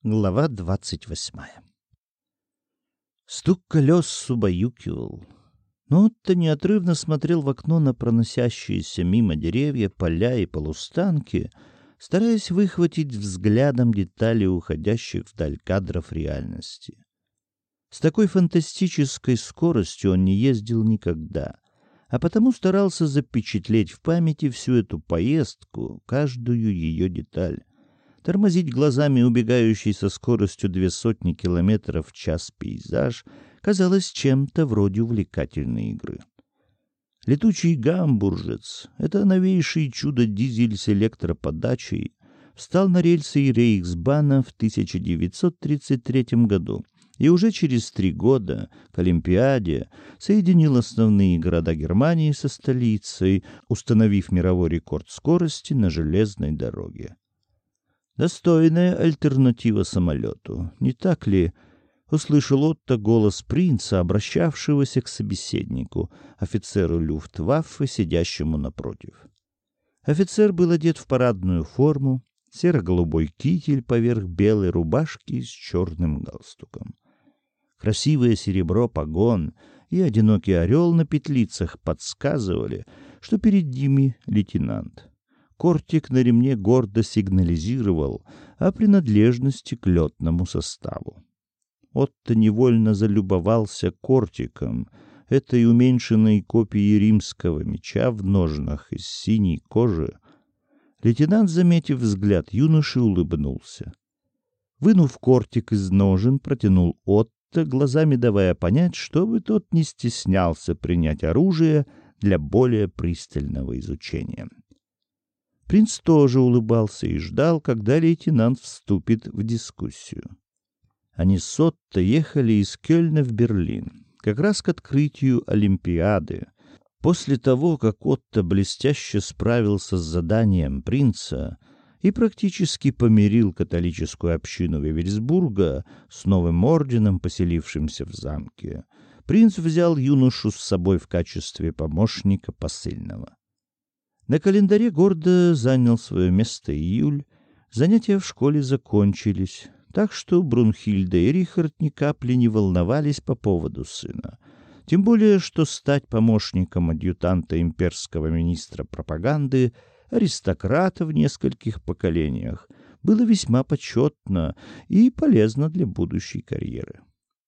Глава 28. Стук колес убаюкивал. Но Отто неотрывно смотрел в окно на проносящиеся мимо деревья, поля и полустанки, стараясь выхватить взглядом детали уходящих вдаль кадров реальности. С такой фантастической скоростью он не ездил никогда, а потому старался запечатлеть в памяти всю эту поездку, каждую ее деталь. Тормозить глазами убегающий со скоростью 200 километров в час пейзаж казалось чем-то вроде увлекательной игры. Летучий гамбуржец — это новейший чудо-дизель с электроподачей — встал на рельсы Рейхсбана в 1933 году и уже через 3 года к Олимпиаде соединил основные города Германии со столицей, установив мировой рекорд скорости на железной дороге. Достойная альтернатива самолету, не так ли? Услышал Отто голос принца, обращавшегося к собеседнику, офицеру Люфтваффе, сидящему напротив. Офицер был одет в парадную форму, серо-голубой китель поверх белой рубашки с черным галстуком. Красивое серебро погон и одинокий орел на петлицах подсказывали, что перед ними лейтенант. Кортик на ремне гордо сигнализировал о принадлежности к летному составу. Отто невольно залюбовался кортиком, этой уменьшенной копией римского меча в ножнах из синей кожи. Лейтенант, заметив взгляд юноши, улыбнулся. Вынув кортик из ножен, протянул Отто, глазами давая понять, чтобы тот не стеснялся принять оружие для более пристального изучения. Принц тоже улыбался и ждал, когда лейтенант вступит в дискуссию. Они с Отто ехали из Кёльна в Берлин, как раз к открытию Олимпиады. После того, как Отто блестяще справился с заданием принца и практически помирил католическую общину Вевельсбурга с новым орденом, поселившимся в замке, принц взял юношу с собой в качестве помощника посыльного. На календаре гордо занял свое место июль, занятия в школе закончились, так что Брунхильда и Рихард ни капли не волновались по поводу сына. Тем более, что стать помощником адъютанта имперского министра пропаганды, аристократа в нескольких поколениях, было весьма почетно и полезно для будущей карьеры.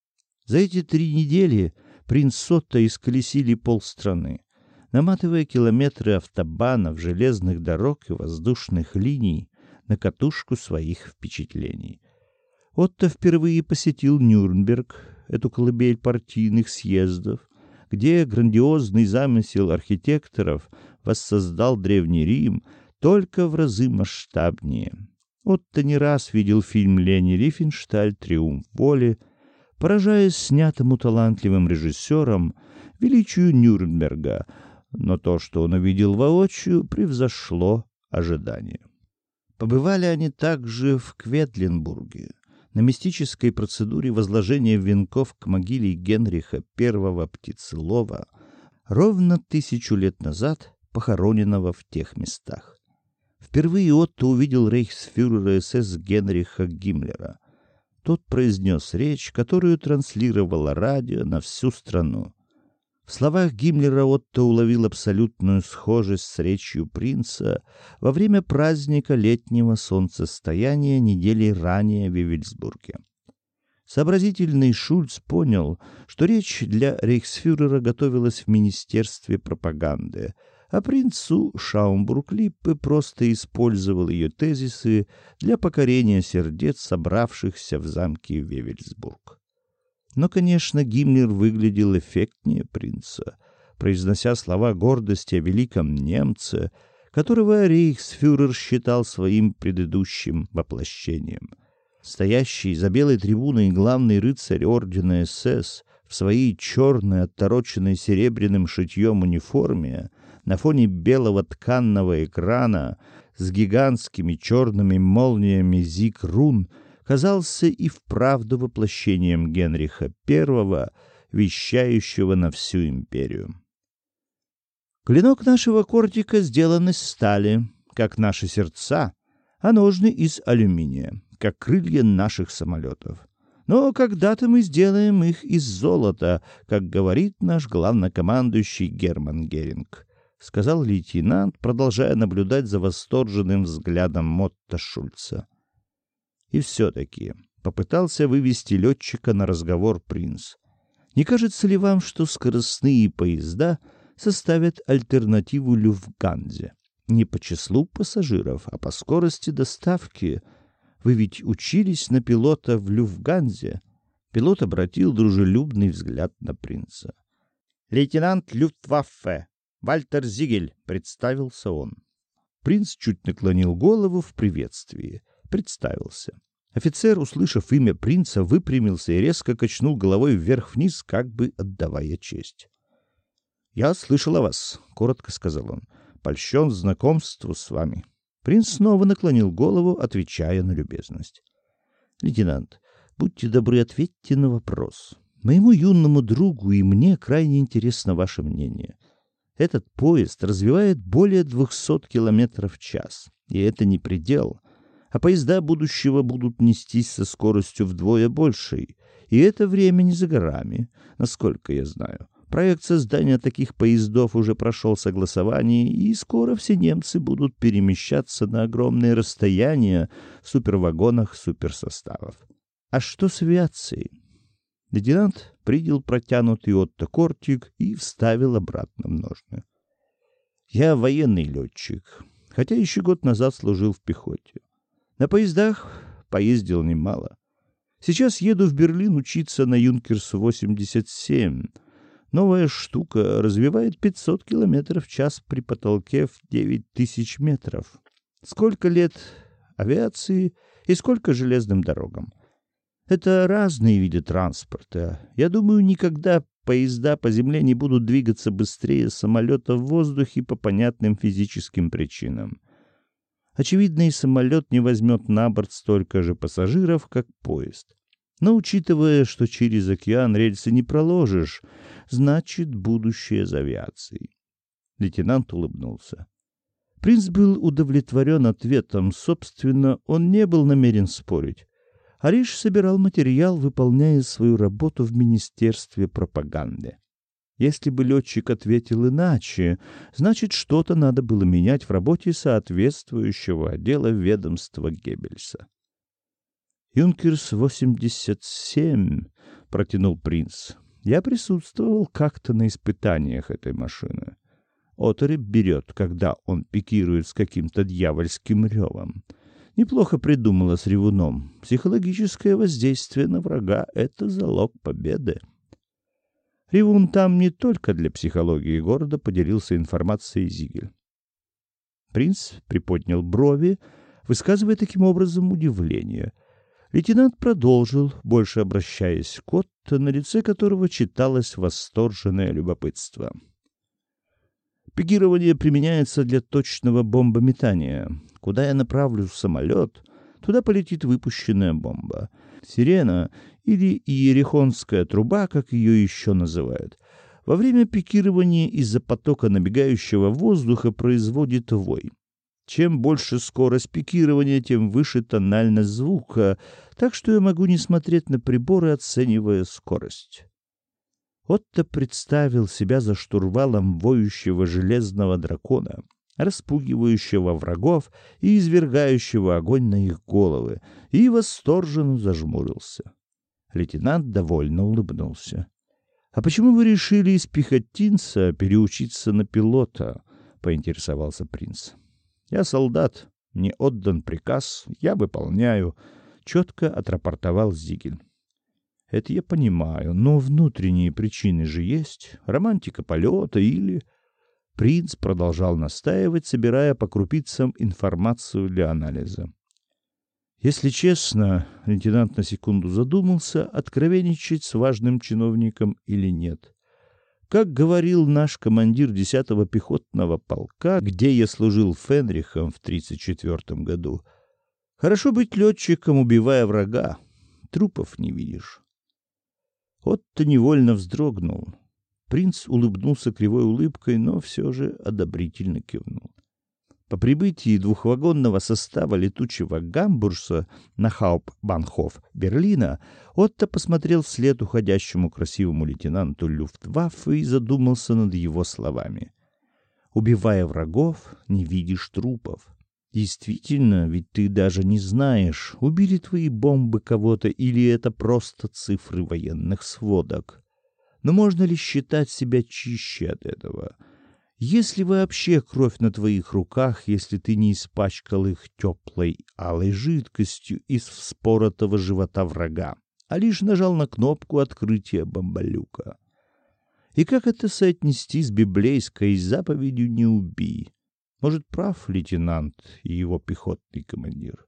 За эти 3 недели принц с Отто исколесили полстраны, наматывая километры автобанов, железных дорог и воздушных линий на катушку своих впечатлений. Отто впервые посетил Нюрнберг, эту колыбель партийных съездов, где грандиозный замысел архитекторов воссоздал Древний Рим только в разы масштабнее. Отто не раз видел фильм Лени Рифеншталь «Триумф воли», поражаясь снятому талантливым режиссером величию Нюрнберга, но то, что он увидел воочию, превзошло ожидания. Побывали они также в Кветленбурге, на мистической процедуре возложения венков к могиле Генриха I Птицелова, ровно 1000 лет назад похороненного в тех местах. Впервые Отто увидел рейхсфюрера СС Генриха Гиммлера. Тот произнес речь, которую транслировало радио на всю страну. В словах Гиммлера Отто уловил абсолютную схожесть с речью принца во время праздника летнего солнцестояния недели ранее в Вевельсбурге. Сообразительный Шульц понял, что речь для рейхсфюрера готовилась в Министерстве пропаганды, а принцу Шаумбург-Липпе просто использовал ее тезисы для покорения сердец собравшихся в замке Вевельсбург. Но, конечно, Гиммлер выглядел эффектнее принца, произнося слова гордости о великом немце, которого рейхсфюрер считал своим предыдущим воплощением. Стоящий за белой трибуной главный рыцарь ордена СС в своей черной, оттороченной серебряным шитьем униформе на фоне белого тканного экрана с гигантскими черными молниями Зиг-Рун казался и вправду воплощением Генриха I, вещающего на всю империю. Клинок нашего кортика сделан из стали, как наши сердца, а ножны из алюминия. как крылья наших самолетов. Но когда-то мы сделаем их из золота, как говорит наш главнокомандующий Герман Геринг, — сказал лейтенант, продолжая наблюдать за восторженным взглядом Мотта Шульца. И все-таки попытался вывести летчика на разговор принц. Не кажется ли вам, что скоростные поезда составят альтернативу Люфтганзе? Не по числу пассажиров, а по скорости доставки. Вы ведь учились на пилота в Люфтганзе. Пилот обратил дружелюбный взгляд на принца. «Лейтенант Люфтваффе Вальтер Зигель», — представился он. Принц чуть наклонил голову в приветствии. Представился. Офицер, услышав имя принца, выпрямился и резко качнул головой вверх-вниз, как бы отдавая честь. «Я слышал о вас», — коротко сказал он. «Польщен знакомству с вами». Принц снова наклонил голову, отвечая на любезность. «Лейтенант, будьте добры, ответьте на вопрос. Моему юному другу и мне крайне интересно ваше мнение. Этот поезд развивает более 200 км в час, и это не предел. А поезда будущего будут нестись со скоростью вдвое большей, и это время не за горами, насколько я знаю. Проект создания таких поездов уже прошел согласование, и скоро все немцы будут перемещаться на огромные расстояния в супервагонах суперсоставов. А что с авиацией?» Лейтенант принял протянутый Отто кортик и вставил обратно в ножны. «Я военный летчик, хотя еще год назад служил в пехоте. На поездах поездил немало. Сейчас еду в Берлин учиться на Юнкерс-87. Новая штука развивает 500 км в час при потолке в 9000 метров. Сколько лет авиации и сколько железным дорогам. Это разные виды транспорта. Я думаю, никогда поезда по земле не будут двигаться быстрее самолета в воздухе по понятным физическим причинам. Очевидно, и самолет не возьмет на борт столько же пассажиров, как поезд. Но учитывая, что через океан рельсы не проложишь, значит, будущее за авиацией. Лейтенант улыбнулся. Принц был удовлетворен ответом. Собственно, он не был намерен спорить, а лишь собирал материал, выполняя свою работу в Министерстве пропаганды. Если бы летчик ответил иначе, значит, что-то надо было менять в работе соответствующего отдела ведомства Геббельса. «Юнкерс-87», — протянул принц. «Я присутствовал как-то на испытаниях этой машины. Оторопь берет, когда он пикирует с каким-то дьявольским ревом. Неплохо придумала с ревуном. Психологическое воздействие на врага — это залог победы». Ревун там не только для психологии города, поделился информацией Зигель. Принц приподнял брови, высказывая таким образом удивление. Лейтенант продолжил, больше обращаясь к Отто, на лице которого читалось восторженное любопытство. Пикирование применяется для точного бомбометания. Куда я направлю самолет, туда полетит выпущенная бомба. Сирена или иерихонская труба, как ее еще называют, во время пикирования из-за потока набегающего воздуха производит вой. Чем больше скорость пикирования, тем выше тональность звука, так что я могу не смотреть на приборы, оценивая скорость. Отто представил себя за штурвалом воющего железного дракона, распугивающего врагов и извергающего огонь на их головы, и восторженно зажмурился. Лейтенант довольно улыбнулся. — А почему вы решили из пехотинца переучиться на пилота? — поинтересовался принц. — Я солдат, мне отдан приказ, я выполняю, — четко отрапортовал Зигель. — Это я понимаю, но внутренние причины же есть. Романтика полета или... Принц продолжал настаивать, собирая по крупицам информацию для анализа. Если честно, лейтенант на секунду задумался, откровенничать с важным чиновником или нет. Как говорил наш командир 10-го пехотного полка, где я служил фенрихом в 1934 году, хорошо быть летчиком, убивая врага, трупов не видишь. Отто невольно вздрогнул. Принц улыбнулся кривой улыбкой, но все же одобрительно кивнул. По прибытии двухвагонного состава летучего гамбурса на Хауптбанхоф Берлина Отто посмотрел вслед уходящему красивому лейтенанту Люфтваффе и задумался над его словами. «Убивая врагов, не видишь трупов». Действительно, ведь ты даже не знаешь, убили твои бомбы кого-то или это просто цифры военных сводок. Но можно ли считать себя чище от этого? Если вообще кровь на твоих руках, если ты не испачкал их теплой алой жидкостью из вспоротого живота врага, а лишь нажал на кнопку открытия бомболюка. И как это соотнести с библейской заповедью «не убий»? Может, прав лейтенант и его пехотный командир?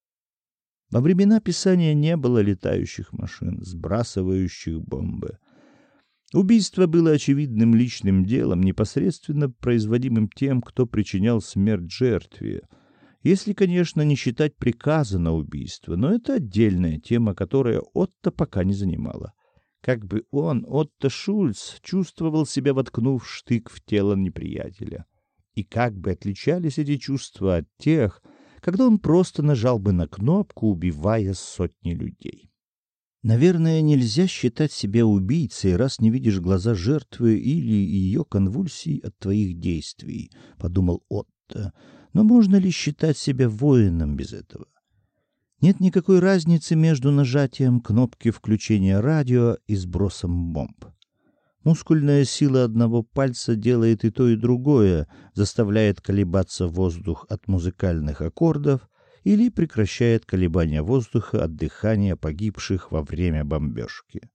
Во времена Писания не было летающих машин, сбрасывающих бомбы. Убийство было очевидным личным делом, непосредственно производимым тем, кто причинял смерть жертве. Если, конечно, не считать приказа на убийство, но это отдельная тема, которая Отто пока не занимала. Как бы он, Отто Шульц, чувствовал себя, воткнув штык в тело неприятеля. И как бы отличались эти чувства от тех, когда он просто нажал бы на кнопку, убивая сотни людей. Наверное, нельзя считать себя убийцей, раз не видишь глаза жертвы или ее конвульсий от твоих действий, — подумал Отто. Но можно ли считать себя воином без этого? Нет никакой разницы между нажатием кнопки включения радио и сбросом бомб. Мускульная сила одного пальца делает и то, и другое, заставляет колебаться воздух от музыкальных аккордов или прекращает колебания воздуха от дыхания погибших во время бомбежки.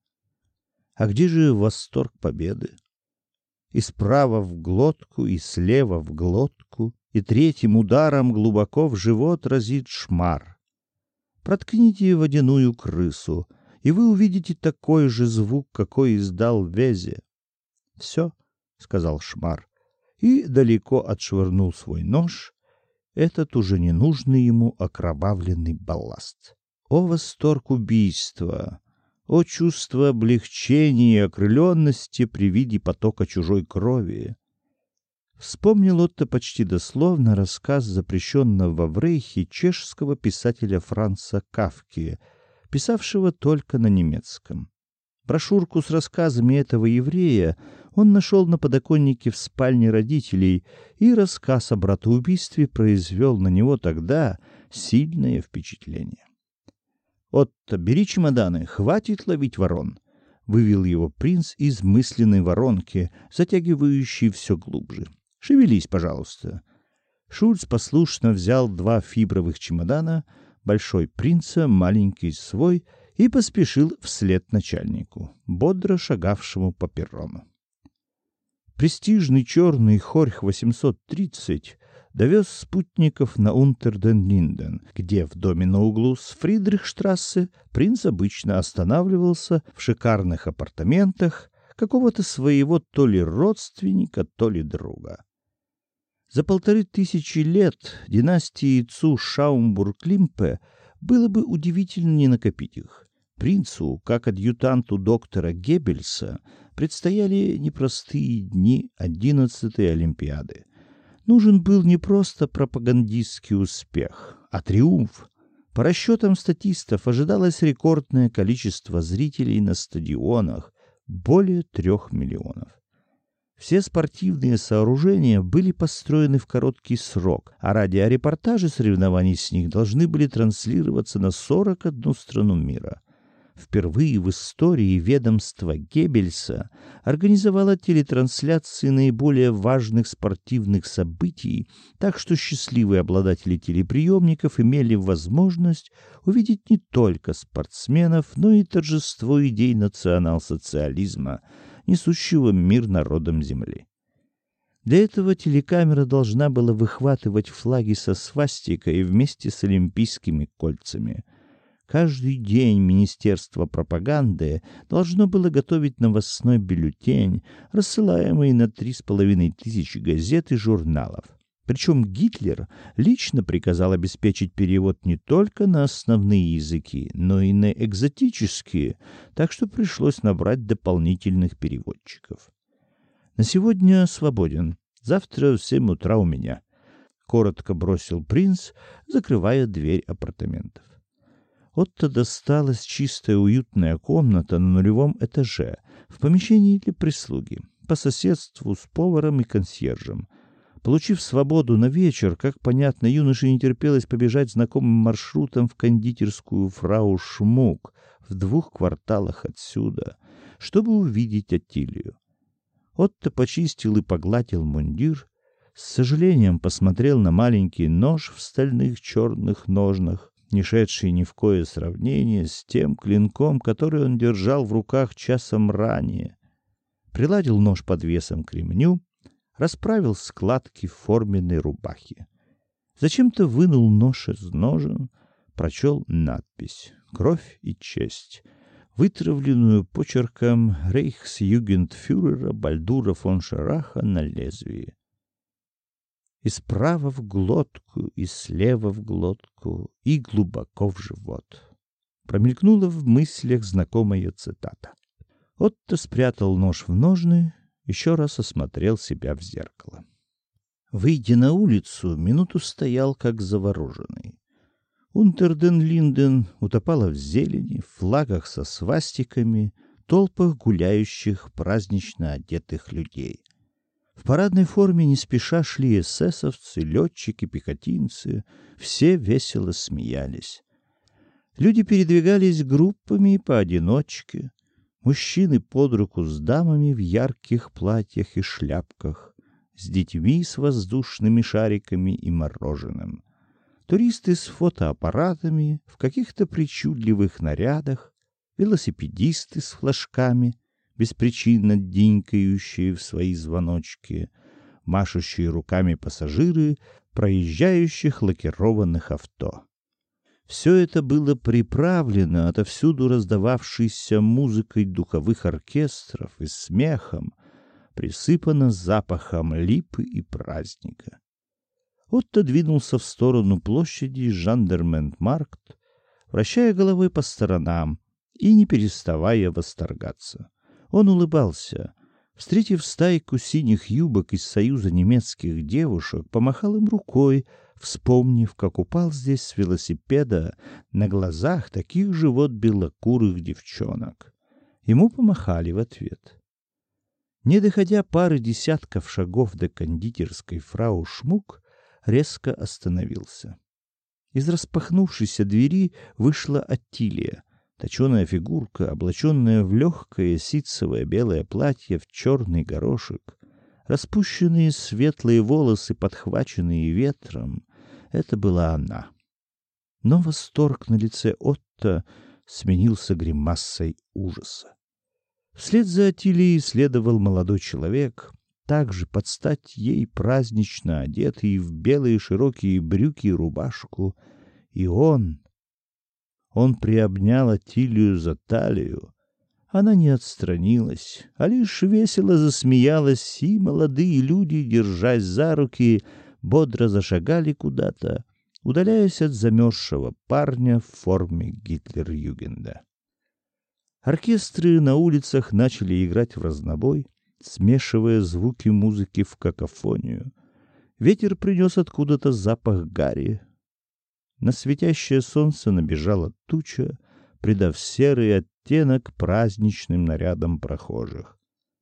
А где же восторг победы? И справа в глотку, и слева в глотку, и третьим ударом глубоко в живот разит шмар. Проткните водяную крысу, и вы увидите такой же звук, какой издал Везе. «Все», — сказал Шмар, и далеко отшвырнул свой нож, этот уже ненужный ему окровавленный балласт. О восторг убийства! О чувство облегчения и окрыленности при виде потока чужой крови! Вспомнил Отто почти дословно рассказ запрещенного в Рейхе чешского писателя Франца Кафки, писавшего только на немецком. Брошюрку с рассказами этого еврея он нашел на подоконнике в спальне родителей, и рассказ о братоубийстве произвел на него тогда сильное впечатление. «Отто, бери чемоданы, хватит ловить ворон», — вывел его принц из мысленной воронки, затягивающей все глубже. «Шевелись, пожалуйста». Шульц послушно взял 2 фибровых чемодана, большой принца, маленький свой, и поспешил вслед начальнику, бодро шагавшему по перрону. Престижный черный Хорьх 830 довез спутников на Унтер-ден-Линден, где в доме на углу с Фридрихштрассе принц обычно останавливался в шикарных апартаментах какого-то своего то ли родственника, то ли друга. За 1500 лет династии Цу-Шаумбург-Лимпе было бы удивительно не накопить их. Принцу, как адъютанту доктора Геббельса, предстояли непростые дни 11-й Олимпиады. Нужен был не просто пропагандистский успех, а триумф. По расчетам статистов ожидалось рекордное количество зрителей на стадионах — более 3 миллионов. Все спортивные сооружения были построены в короткий срок, а радиорепортажи соревнований с них должны были транслироваться на 41 страну мира. Впервые в истории ведомство Геббельса организовало телетрансляции наиболее важных спортивных событий, так что счастливые обладатели телеприемников имели возможность увидеть не только спортсменов, но и торжество идей национал-социализма, несущего мир народам земли. Для этого телекамера должна была выхватывать флаги со свастикой вместе с олимпийскими кольцами. Каждый день Министерство пропаганды должно было готовить новостной бюллетень, рассылаемый на 3500 газет и журналов. Причем Гитлер лично приказал обеспечить перевод не только на основные языки, но и на экзотические, так что пришлось набрать дополнительных переводчиков. На сегодня свободен. Завтра в 7 утра у меня. коротко бросил принц, закрывая дверь апартаментов. Отто досталась чистая уютная комната на нулевом этаже, в помещении для прислуги, по соседству с поваром и консьержем. Получив свободу на вечер, как понятно, юноше не терпелось побежать знакомым маршрутом в кондитерскую фрау Шмук в 2 кварталах отсюда, чтобы увидеть Аттилию. Отто почистил и погладил мундир, с сожалением посмотрел на маленький нож в стальных черных ножнах, не шедший ни в кое сравнение с тем клинком, который он держал в руках часом ранее. Приладил нож подвесом к ремню, расправил складки форменной рубахи. Зачем-то вынул нож из ножен, прочел надпись «Кровь и честь», вытравленную почерком рейхсюгендфюрера Бальдура фон Шараха на лезвии. И справа в глотку, и слева в глотку, и глубоко в живот. Промелькнула в мыслях знакомая цитата. Отто спрятал нож в ножны, еще раз осмотрел себя в зеркало. Выйдя на улицу, минуту стоял как завороженный. Унтерден-Линден утопала в зелени, в флагах со свастиками, толпах гуляющих, празднично одетых людей. В парадной форме не спеша шли эсэсовцы, летчики, пехотинцы. Все весело смеялись. Люди передвигались группами и поодиночке. Мужчины под руку с дамами в ярких платьях и шляпках, с детьми с воздушными шариками и мороженым. Туристы с фотоаппаратами в каких-то причудливых нарядах, велосипедисты с флажками, беспричинно динькающие в свои звоночки, машущие руками пассажиры проезжающих лакированных авто. Все это было приправлено отовсюду раздававшейся музыкой духовых оркестров и смехом, присыпано запахом липы и праздника. Отто двинулся в сторону площади Жандарментмаркт, вращая головой по сторонам и не переставая восторгаться. Он улыбался. Встретив стайку синих юбок из союза немецких девушек, помахал им рукой, вспомнив, как упал здесь с велосипеда на глазах таких же вот белокурых девчонок. Ему помахали в ответ. Не доходя пары десятков шагов до кондитерской фрау Шмук, резко остановился. Из распахнувшейся двери вышла Аттилия, точеная фигурка, облаченная в легкое ситцевое белое платье в черный горошек, распущенные светлые волосы, подхваченные ветром. Это была она. Но восторг на лице Отто сменился гримасой ужаса. Вслед за Аттилией следовал молодой человек, также под стать ей празднично одетый в белые широкие брюки и рубашку, и он приобнял Аттилию за талию. Она не отстранилась, а лишь весело засмеялась, и молодые люди, держась за руки, бодро зашагали куда-то, удаляясь от замерзшего парня в форме Гитлер-Югенда. Оркестры на улицах начали играть в разнобой, смешивая звуки музыки в какофонию. Ветер принес откуда-то запах гари. На светящее солнце набежала туча, придав серый оттенок праздничным нарядам прохожих.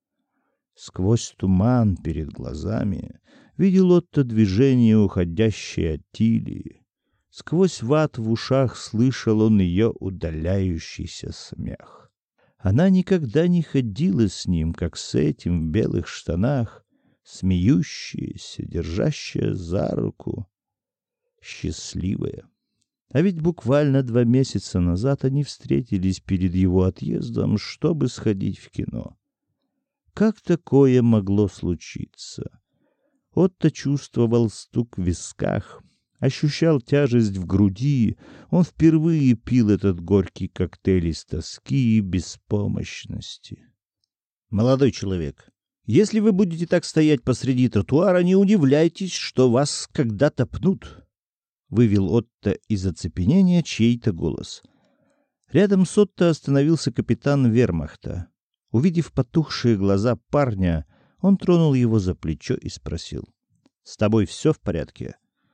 Сквозь туман перед глазами видел Отто движение уходящей Аттилии. Сквозь ват в ушах слышал он ее удаляющийся смех. Она никогда не ходила с ним, как с этим в белых штанах, смеющаяся, держащая за руку, счастливая. А ведь буквально 2 месяца назад они встретились перед его отъездом, чтобы сходить в кино. Как такое могло случиться? Отто чувствовал стук в висках, ощущал тяжесть в груди. Он впервые пил этот горький коктейль из тоски и беспомощности. «Молодой человек, если вы будете так стоять посреди тротуара, не удивляйтесь, что вас когда-то пнут», — вывел Отто из оцепенения чей-то голос. Рядом с Отто остановился капитан вермахта. Увидев потухшие глаза парня, он тронул его за плечо и спросил: «С тобой все в порядке?»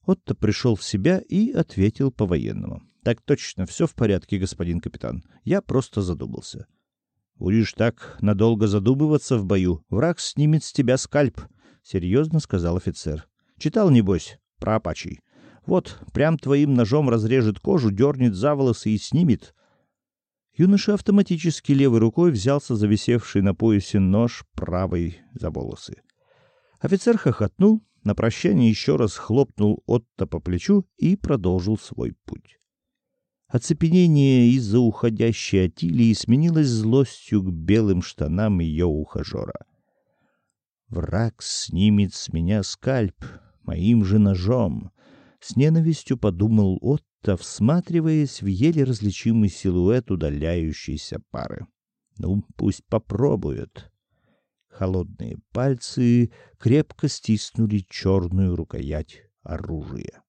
Отто пришел в себя и ответил по-военному. «Так точно, все в порядке, господин капитан. Я просто задумался». «Будешь так надолго задумываться в бою, враг снимет с тебя скальп», — серьезно сказал офицер. «Читал, небось, про апачей? Вот, прям твоим ножом разрежет кожу, дернет за волосы и снимет». Юноша автоматически левой рукой взялся за висевший на поясе нож, правой за волосы. Офицер хохотнул, на прощание еще раз хлопнул Отто по плечу и продолжил свой путь. Оцепенение из-за уходящей Атилии сменилось злостью к белым штанам ее ухажера. «Враг снимет с меня скальп моим же ножом», — с ненавистью подумал Отто, всматриваясь в еле различимый силуэт удаляющейся пары. «Ну, пусть попробует». Холодные пальцы крепко стиснули черную рукоять оружия.